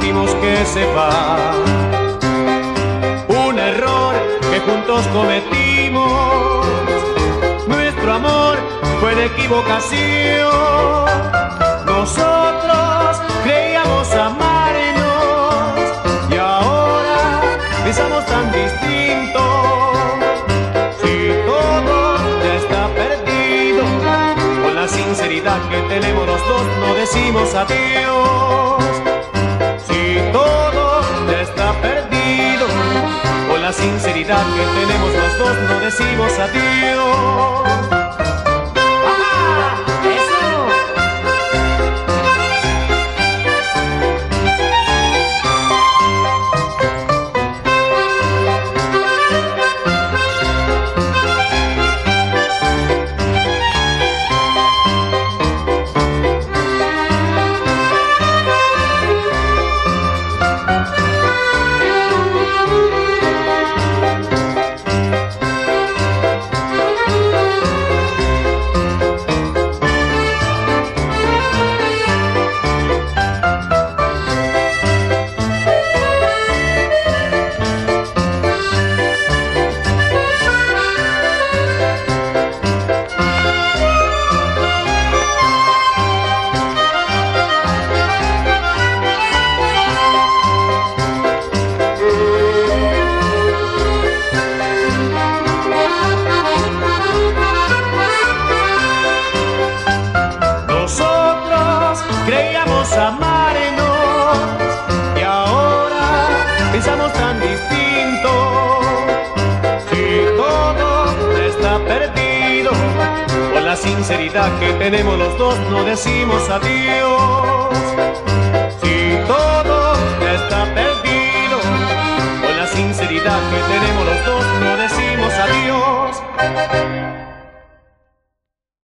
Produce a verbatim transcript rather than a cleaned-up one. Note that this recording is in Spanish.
sentimos que se va. Un error que juntos cometimos, nuestro amor fue de equivocación. Nosotros creíamos amarnos y ahora pensamos tan distinto. Si todo ya está perdido, con la sinceridad que tenemos los dos no decimos adiós. Si todo ya está perdido, con la sinceridad que tenemos los dos no decimos adiós. Creíamos amarnos y ahora pensamos tan distinto. Si todo está perdido, con la sinceridad que tenemos los dos no decimos adiós.